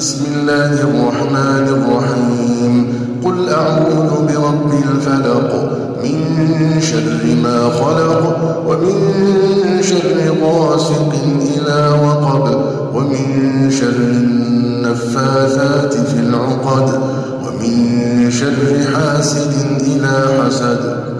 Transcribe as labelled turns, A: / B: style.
A: بسم الله الرحمن الرحيم قل أعوذ برب الفلق من شر ما خلق ومن شر غاسق إذا وقب ومن شر النفاثات في العقد ومن شر حاسد إذا حسد